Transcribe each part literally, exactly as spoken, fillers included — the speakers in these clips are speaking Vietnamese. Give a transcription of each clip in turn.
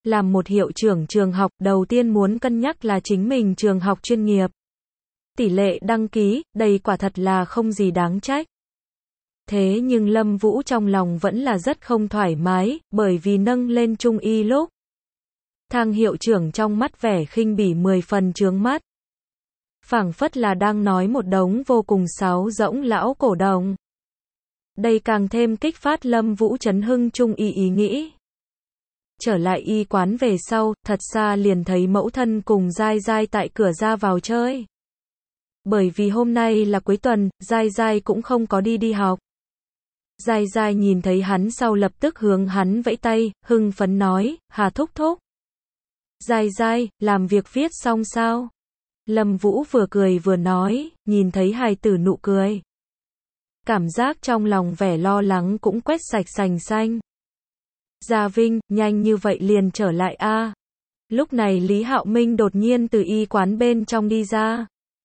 Làm một hiệu trưởng trường học, đầu tiên muốn cân nhắc là chính mình trường học chuyên nghiệp. Tỷ lệ đăng ký, đây quả thật là không gì đáng trách. Thế nhưng Lâm Vũ trong lòng vẫn là rất không thoải mái, bởi vì nâng lên trung y lúc. Thang hiệu trưởng trong mắt vẻ khinh bỉ mười phần chướng mắt. Phảng phất là đang nói một đống vô cùng sáo rỗng lão cổ đồng. Đây càng thêm kích phát Lâm Vũ chấn hưng trung y ý nghĩ. Trở lại y quán về sau, thật xa liền thấy mẫu thân cùng Giai Giai tại cửa ra vào chơi. Bởi vì hôm nay là cuối tuần, Giai Giai cũng không có đi đi học. Giai Giai nhìn thấy hắn sau lập tức hướng hắn vẫy tay, hưng phấn nói, Hà thúc thúc. Giai Giai, làm việc viết xong sao? Lâm Vũ vừa cười vừa nói, nhìn thấy hài tử nụ cười. Cảm giác trong lòng vẻ lo lắng cũng quét sạch sành xanh. Gia Vinh, nhanh như vậy liền trở lại a. À. Lúc này Lý Hạo Minh đột nhiên từ y quán bên trong đi ra.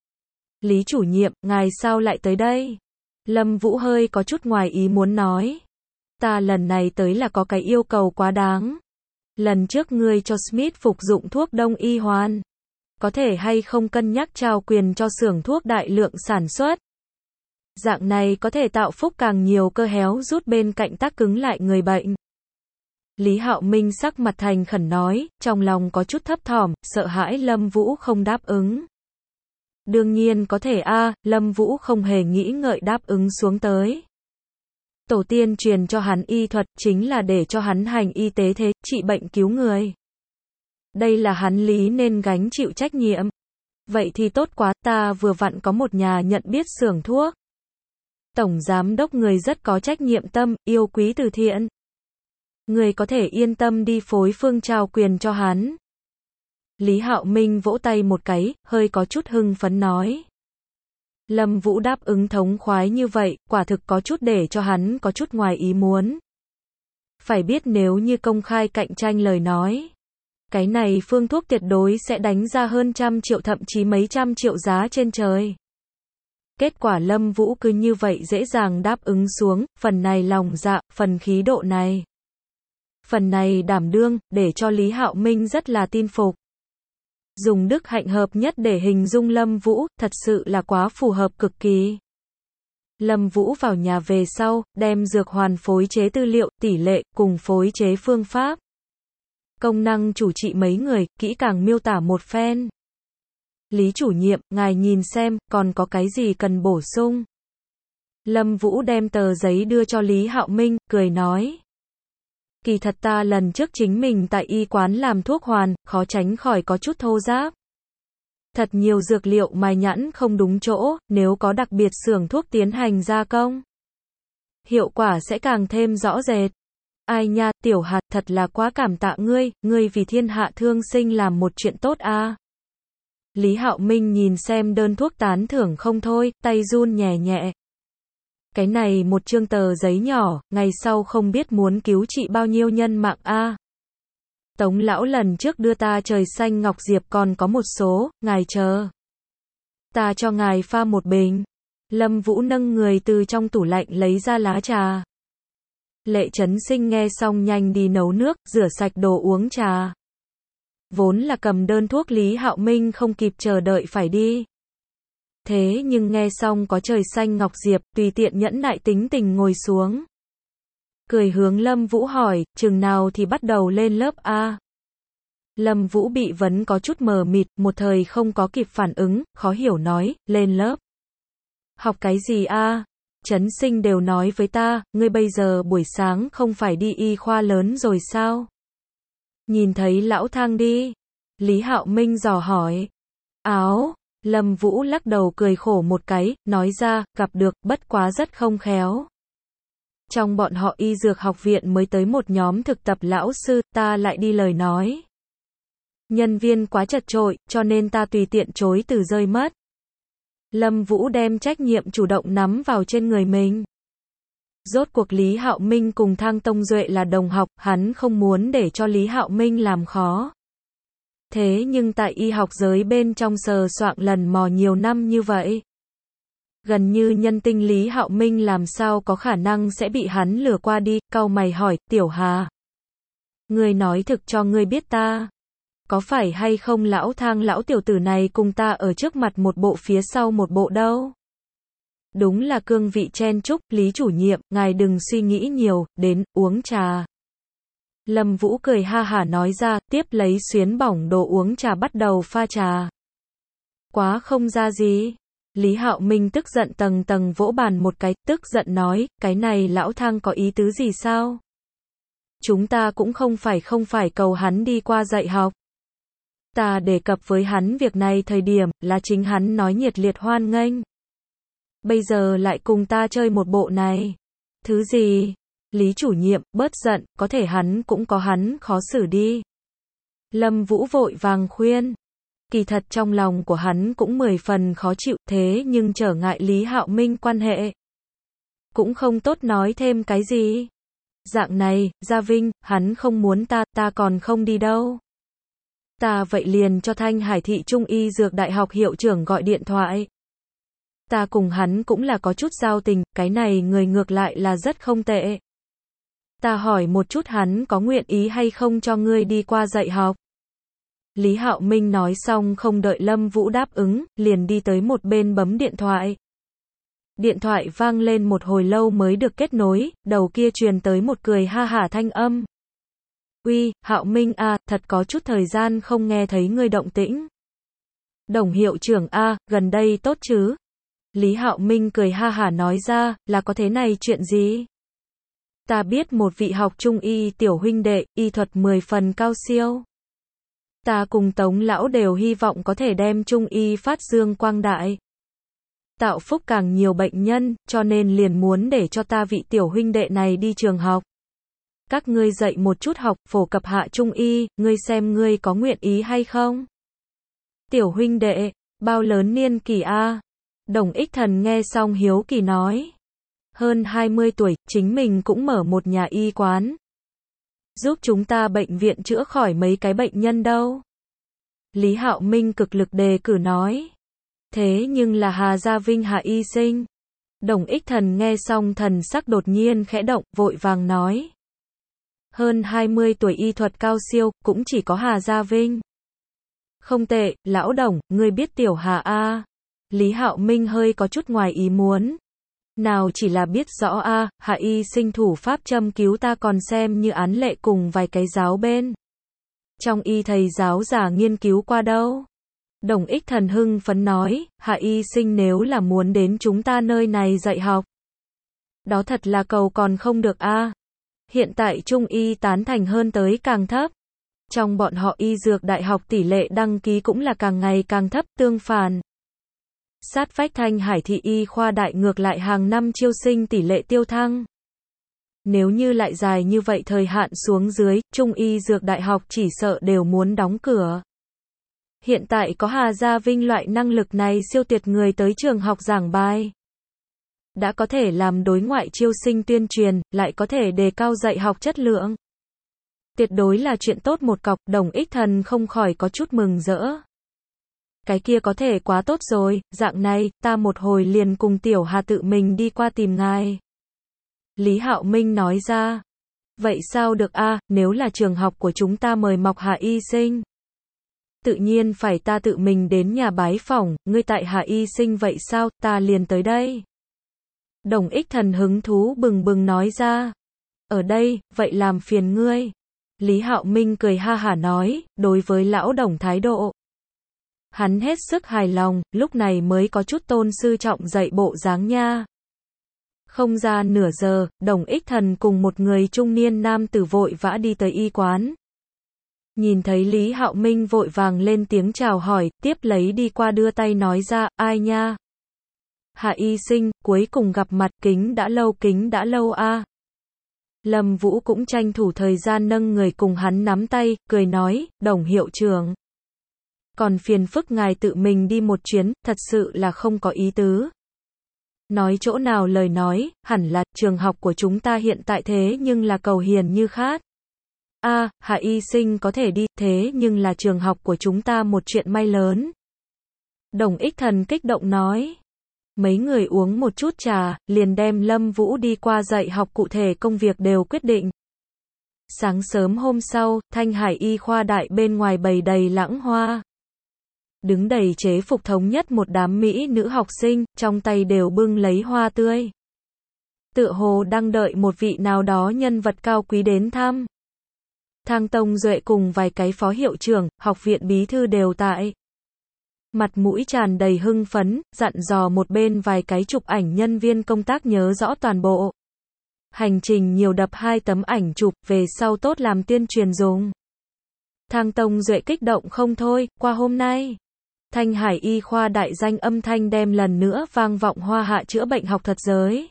Lý chủ nhiệm, ngài sao lại tới đây? Lâm Vũ hơi có chút ngoài ý muốn nói. Ta lần này tới là có cái yêu cầu quá đáng. Lần trước ngươi cho Smith phục dụng thuốc đông y hoàn. Có thể hay không cân nhắc trao quyền cho xưởng thuốc đại lượng sản xuất. Dạng này có thể tạo phúc càng nhiều cơ héo rút bên cạnh tác cứng lại người bệnh. Lý Hạo Minh sắc mặt thành khẩn nói, trong lòng có chút thấp thỏm, sợ hãi Lâm Vũ không đáp ứng. Đương nhiên có thể a, à, Lâm Vũ không hề nghĩ ngợi đáp ứng xuống tới. Tổ tiên truyền cho hắn y thuật chính là để cho hắn hành y tế thế, trị bệnh cứu người. Đây là hắn lý nên gánh chịu trách nhiệm. Vậy thì tốt quá, ta vừa vặn có một nhà nhận biết xưởng thuốc. Tổng giám đốc người rất có trách nhiệm tâm, yêu quý từ thiện. Người có thể yên tâm đi phối phương trao quyền cho hắn. Lý Hạo Minh vỗ tay một cái, hơi có chút hưng phấn nói. Lâm Vũ đáp ứng thống khoái như vậy, quả thực có chút để cho hắn có chút ngoài ý muốn. Phải biết nếu như công khai cạnh tranh lời nói. Cái này phương thuốc tuyệt đối sẽ đánh ra hơn trăm triệu thậm chí mấy trăm triệu giá trên trời. Kết quả Lâm Vũ cứ như vậy dễ dàng đáp ứng xuống, phần này lòng dạ, phần khí độ này. Phần này đảm đương, để cho Lý Hạo Minh rất là tin phục. Dùng đức hạnh hợp nhất để hình dung Lâm Vũ, thật sự là quá phù hợp cực kỳ. Lâm Vũ vào nhà về sau, đem dược hoàn phối chế tư liệu, tỷ lệ, cùng phối chế phương pháp. Công năng chủ trị mấy người, kỹ càng miêu tả một phen. Lý chủ nhiệm, ngài nhìn xem, còn có cái gì cần bổ sung? Lâm Vũ đem tờ giấy đưa cho Lý Hạo Minh, cười nói. Kỳ thật ta lần trước chính mình tại y quán làm thuốc hoàn, khó tránh khỏi có chút thô ráp. Thật nhiều dược liệu mài nhãn không đúng chỗ, nếu có đặc biệt xưởng thuốc tiến hành gia công. Hiệu quả sẽ càng thêm rõ rệt. Ai nha, tiểu hạt, thật là quá cảm tạ ngươi, ngươi vì thiên hạ thương sinh làm một chuyện tốt a. À. Lý Hạo Minh nhìn xem đơn thuốc tán thưởng không thôi, tay run nhẹ nhẹ. Cái này một chương tờ giấy nhỏ, ngày sau không biết muốn cứu trị bao nhiêu nhân mạng a. À. Tống lão lần trước đưa ta trời xanh ngọc diệp còn có một số, ngài chờ. Ta cho ngài pha một bình. Lâm Vũ nâng người từ trong tủ lạnh lấy ra lá trà. Lệ Chấn Sinh nghe xong nhanh đi nấu nước, rửa sạch đồ uống trà. Vốn là cầm đơn thuốc Lý Hạo Minh không kịp chờ đợi phải đi. Thế nhưng nghe xong có trời xanh ngọc diệp, tùy tiện nhẫn nại tính tình ngồi xuống. Cười hướng Lâm Vũ hỏi, chừng nào thì bắt đầu lên lớp a? Lâm Vũ bị vấn có chút mờ mịt, một thời không có kịp phản ứng, khó hiểu nói, lên lớp. Học cái gì a? Chấn Sinh đều nói với ta, ngươi bây giờ buổi sáng không phải đi y khoa lớn rồi sao? Nhìn thấy lão Thang đi. Lý Hạo Minh dò hỏi. Áo, Lâm Vũ lắc đầu cười khổ một cái, nói ra, gặp được, bất quá rất không khéo. Trong bọn họ y dược học viện mới tới một nhóm thực tập lão sư, ta lại đi lời nói. Nhân viên quá chật chội, cho nên ta tùy tiện chối từ rơi mất. Lâm Vũ đem trách nhiệm chủ động nắm vào trên người mình. Rốt cuộc Lý Hạo Minh cùng Thang Tông Duệ là đồng học, hắn không muốn để cho Lý Hạo Minh làm khó. Thế nhưng tại y học giới bên trong sờ soạng lần mò nhiều năm như vậy. Gần như nhân tinh Lý Hạo Minh làm sao có khả năng sẽ bị hắn lừa qua đi, cau mày hỏi, Tiểu Hà. Ngươi nói thực cho ngươi biết ta. Có phải hay không lão Thang lão tiểu tử này cùng ta ở trước mặt một bộ phía sau một bộ đâu? Đúng là cương vị chen chúc, Lý chủ nhiệm, ngài đừng suy nghĩ nhiều, đến, uống trà. Lâm Vũ cười ha hả nói ra, tiếp lấy xuyến bỏng đồ uống trà bắt đầu pha trà. Quá không ra gì. Lý Hạo Minh tức giận tầng tầng vỗ bàn một cái, tức giận nói, cái này lão Thang có ý tứ gì sao? Chúng ta cũng không phải không phải cầu hắn đi qua dạy học. Ta đề cập với hắn việc này thời điểm, là chính hắn nói nhiệt liệt hoan nghênh. Bây giờ lại cùng ta chơi một bộ này. Thứ gì? Lý chủ nhiệm, bớt giận, có thể hắn cũng có hắn khó xử đi. Lâm Vũ vội vàng khuyên. Kỳ thật trong lòng của hắn cũng mười phần khó chịu, thế nhưng trở ngại Lý Hạo Minh quan hệ. Cũng không tốt nói thêm cái gì. Dạng này, Gia Vinh, hắn không muốn ta, ta còn không đi đâu. Ta vậy liền cho Thanh Hải Thị Trung Y Dược Đại học hiệu trưởng gọi điện thoại. Ta cùng hắn cũng là có chút giao tình, cái này người ngược lại là rất không tệ. Ta hỏi một chút hắn có nguyện ý hay không cho ngươi đi qua dạy học. Lý Hạo Minh nói xong không đợi Lâm Vũ đáp ứng, liền đi tới một bên bấm điện thoại. Điện thoại vang lên một hồi lâu mới được kết nối, đầu kia truyền tới một cười ha hả thanh âm. Uy, Hạo Minh a, thật có chút thời gian không nghe thấy ngươi động tĩnh. Đồng hiệu trưởng a, gần đây tốt chứ? Lý Hạo Minh cười ha hả nói ra, là có thế này chuyện gì? Ta biết một vị học trung y tiểu huynh đệ, y thuật mười phần cao siêu. Ta cùng Tống lão đều hy vọng có thể đem trung y phát dương quang đại. Tạo phúc càng nhiều bệnh nhân, cho nên liền muốn để cho ta vị tiểu huynh đệ này đi trường học. Các ngươi dạy một chút học, phổ cập hạ trung y, ngươi xem ngươi có nguyện ý hay không? Tiểu huynh đệ, bao lớn niên kỷ a? Đồng Ích Thần nghe xong hiếu kỳ nói. Hơn hai mươi tuổi, chính mình cũng mở một nhà y quán. Giúp chúng ta bệnh viện chữa khỏi mấy cái bệnh nhân đâu. Lý Hạo Minh cực lực đề cử nói. Thế nhưng là Hà Gia Vinh Hà y sinh. Đồng Ích Thần nghe xong thần sắc đột nhiên khẽ động, vội vàng nói. Hơn hai mươi tuổi y thuật cao siêu, cũng chỉ có Hà Gia Vinh. Không tệ, lão Đồng, ngươi biết tiểu Hà a? Lý Hạo Minh hơi có chút ngoài ý muốn. Nào chỉ là biết rõ a, Hà y sinh thủ pháp châm cứu ta còn xem như án lệ cùng vài cái giáo bên. Trong y thầy giáo già nghiên cứu qua đâu. Đồng Ích Thần hưng phấn nói, Hà y sinh nếu là muốn đến chúng ta nơi này dạy học. Đó thật là cầu còn không được a. Hiện tại trung y tán thành hơn tới càng thấp. Trong bọn họ y dược đại học tỷ lệ đăng ký cũng là càng ngày càng thấp, tương phản. Sát vách Thanh Hải Thị y khoa đại ngược lại hàng năm chiêu sinh tỷ lệ tiêu thăng. Nếu như lại dài như vậy thời hạn xuống dưới, trung y dược đại học chỉ sợ đều muốn đóng cửa. Hiện tại có Hà Gia Vinh loại năng lực này siêu tuyệt người tới trường học giảng bài. Đã có thể làm đối ngoại chiêu sinh tuyên truyền, lại có thể đề cao dạy học chất lượng. Tuyệt đối là chuyện tốt một cọc, Đồng Ích Thần không khỏi có chút mừng rỡ. Cái kia có thể quá tốt rồi, dạng này, ta một hồi liền cùng tiểu Hà tự mình đi qua tìm ngài. Lý Hạo Minh nói ra. Vậy sao được a, nếu là trường học của chúng ta mời mọc Hà y sinh. Tự nhiên phải ta tự mình đến nhà bái phỏng, ngươi tại Hà y sinh vậy sao, ta liền tới đây. Đồng Ích Thần hứng thú bừng bừng nói ra. Ở đây, vậy làm phiền ngươi. Lý Hạo Minh cười ha hả nói, đối với lão Đồng thái độ. Hắn hết sức hài lòng, lúc này mới có chút tôn sư trọng dạy bộ dáng nha. Không ra nửa giờ, Đồng Ích Thần cùng một người trung niên nam tử vội vã đi tới y quán. Nhìn thấy Lý Hạo Minh vội vàng lên tiếng chào hỏi, tiếp lấy đi qua đưa tay nói ra, ai nha? Hà y sinh, cuối cùng gặp mặt, kính đã lâu kính đã lâu a. Lâm Vũ cũng tranh thủ thời gian nâng người cùng hắn nắm tay, cười nói, Đồng hiệu trưởng. Còn phiền phức ngài tự mình đi một chuyến, thật sự là không có ý tứ. Nói chỗ nào lời nói, hẳn là, trường học của chúng ta hiện tại thế nhưng là cầu hiền như khát. A, à, Hà y sinh có thể đi, thế nhưng là trường học của chúng ta một chuyện may lớn. Đồng Ích Thần kích động nói. Mấy người uống một chút trà, liền đem Lâm Vũ đi qua dạy học cụ thể công việc đều quyết định. Sáng sớm hôm sau, Thanh Hải Y khoa đại bên ngoài bày đầy lãng hoa. Đứng đầy chế phục thống nhất một đám mỹ nữ học sinh, trong tay đều bưng lấy hoa tươi. Tựa hồ đang đợi một vị nào đó nhân vật cao quý đến thăm. Thang Tông Duệ cùng vài cái phó hiệu trưởng, học viện bí thư đều tại. Mặt mũi tràn đầy hưng phấn, dặn dò một bên vài cái chụp ảnh nhân viên công tác nhớ rõ toàn bộ hành trình, nhiều đập hai tấm ảnh chụp, về sau tốt làm tuyên truyền dùng. Thang Tông Duệ kích động không thôi, qua hôm nay, Thanh Hải Y khoa đại danh âm thanh đem lần nữa vang vọng Hoa Hạ chữa bệnh học thuật giới.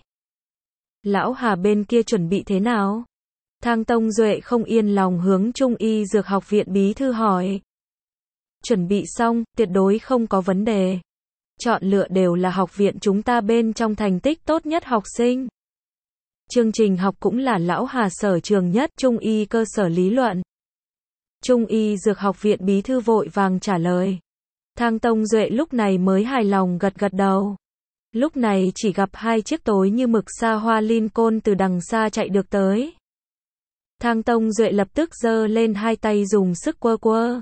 Lão Hà bên kia chuẩn bị thế nào? Thang Tông Duệ không yên lòng hướng Trung Y Dược học viện bí thư hỏi. Chuẩn bị xong, tuyệt đối không có vấn đề. Chọn lựa đều là học viện chúng ta bên trong thành tích tốt nhất học sinh. Chương trình học cũng là lão Hà sở trường nhất, Trung Y cơ sở lý luận. Trung Y Dược học viện bí thư vội vàng trả lời. Thang Tông Duệ lúc này mới hài lòng gật gật đầu. Lúc này chỉ gặp hai chiếc tối như mực xa hoa Lincoln từ đằng xa chạy được tới. Thang Tông Duệ lập tức giơ lên hai tay dùng sức quơ quơ.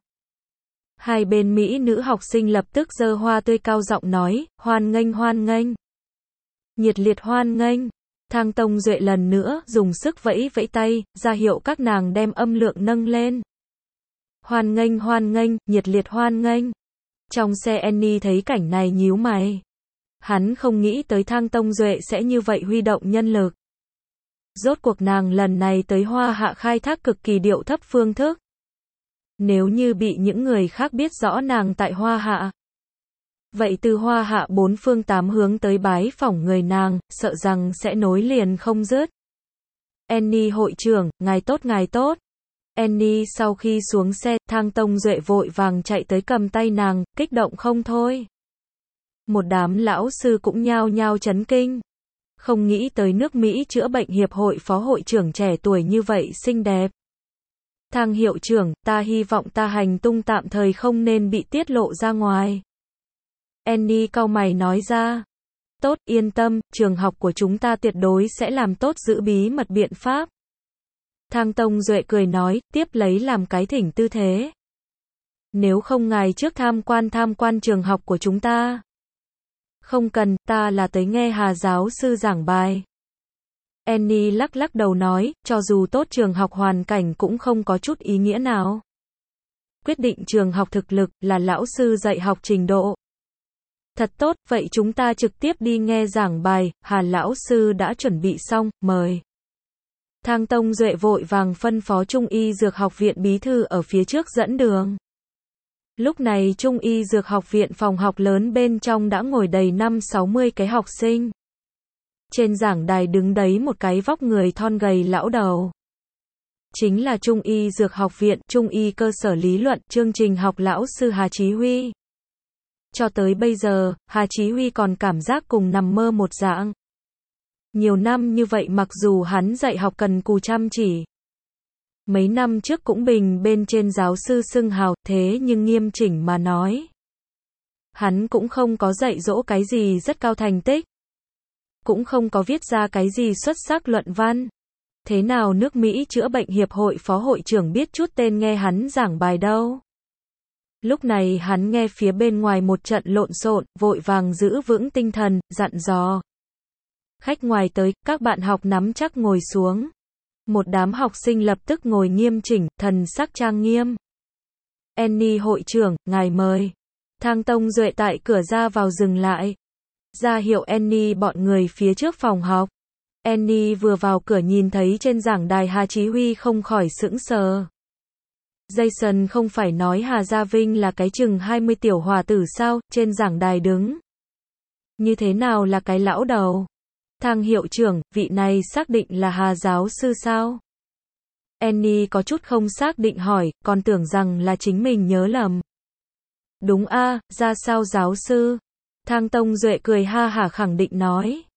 Hai bên mỹ nữ học sinh lập tức giơ hoa tươi cao giọng nói, hoan nghênh hoan nghênh. Nhiệt liệt hoan nghênh. Thang Tông Duệ lần nữa dùng sức vẫy vẫy tay, ra hiệu các nàng đem âm lượng nâng lên. Hoan nghênh hoan nghênh, nhiệt liệt hoan nghênh. Trong xe Annie thấy cảnh này nhíu mày. Hắn không nghĩ tới Thang Tông Duệ sẽ như vậy huy động nhân lực. Rốt cuộc nàng lần này tới Hoa Hạ khai thác cực kỳ điệu thấp phương thức. Nếu như bị những người khác biết rõ nàng tại Hoa Hạ, vậy từ Hoa Hạ bốn phương tám hướng tới bái phỏng người nàng, sợ rằng sẽ nối liền không dứt. Annie hội trưởng, ngài tốt ngài tốt. Annie sau khi xuống xe, Thang Tông Duệ vội vàng chạy tới cầm tay nàng, kích động không thôi. Một đám lão sư cũng nhao nhao chấn kinh. Không nghĩ tới nước Mỹ chữa bệnh hiệp hội phó hội trưởng trẻ tuổi như vậy xinh đẹp. Thang hiệu trưởng, ta hy vọng ta hành tung tạm thời không nên bị tiết lộ ra ngoài. Annie cau mày nói ra. Tốt, yên tâm, trường học của chúng ta tuyệt đối sẽ làm tốt giữ bí mật biện pháp. Thang Tông Duệ cười nói, tiếp lấy làm cái thỉnh tư thế. Nếu không ngài trước tham quan tham quan trường học của chúng ta. Không cần, ta là tới nghe Hà giáo sư giảng bài. Annie lắc lắc đầu nói, cho dù tốt trường học hoàn cảnh cũng không có chút ý nghĩa nào. Quyết định trường học thực lực là lão sư dạy học trình độ. Thật tốt, vậy chúng ta trực tiếp đi nghe giảng bài, Hà lão sư đã chuẩn bị xong, mời. Thang Tông Duệ vội vàng phân phó Trung Y Dược học viện bí thư ở phía trước dẫn đường. Lúc này Trung Y Dược học viện phòng học lớn bên trong đã ngồi đầy năm sáu mươi cái học sinh. Trên giảng đài đứng đấy một cái vóc người thon gầy lão đầu. Chính là Trung Y Dược học viện, Trung Y cơ sở lý luận, chương trình học lão sư Hà Chí Huy. Cho tới bây giờ, Hà Chí Huy còn cảm giác cùng nằm mơ một dạng. Nhiều năm như vậy mặc dù hắn dạy học cần cù chăm chỉ. Mấy năm trước cũng bình bên trên giáo sư xưng hào, thế nhưng nghiêm chỉnh mà nói. Hắn cũng không có dạy dỗ cái gì rất cao thành tích. Cũng không có viết ra cái gì xuất sắc luận văn. Thế nào nước Mỹ chữa bệnh hiệp hội phó hội trưởng biết chút tên nghe hắn giảng bài đâu. Lúc này hắn nghe phía bên ngoài một trận lộn xộn, vội vàng giữ vững tinh thần, dặn dò. Khách ngoài tới, các bạn học nắm chắc ngồi xuống. Một đám học sinh lập tức ngồi nghiêm chỉnh, thần sắc trang nghiêm. Annie hội trưởng, ngài mời. Thang Tông Duệ tại cửa ra vào dừng lại. Ra hiệu Annie bọn người phía trước phòng học. Annie vừa vào cửa nhìn thấy trên giảng đài Hà Chí Huy không khỏi sững sờ. Jason không phải nói Hà Gia Vinh là cái chừng hai mươi tiểu hòa tử sao, trên giảng đài đứng. Như thế nào là cái lão đầu? Thang hiệu trưởng, vị này xác định là Hà giáo sư sao? Annie có chút không xác định hỏi, còn tưởng rằng là chính mình nhớ lầm. Đúng a, ra sao giáo sư? Thang Tông Duệ cười ha hả khẳng định nói.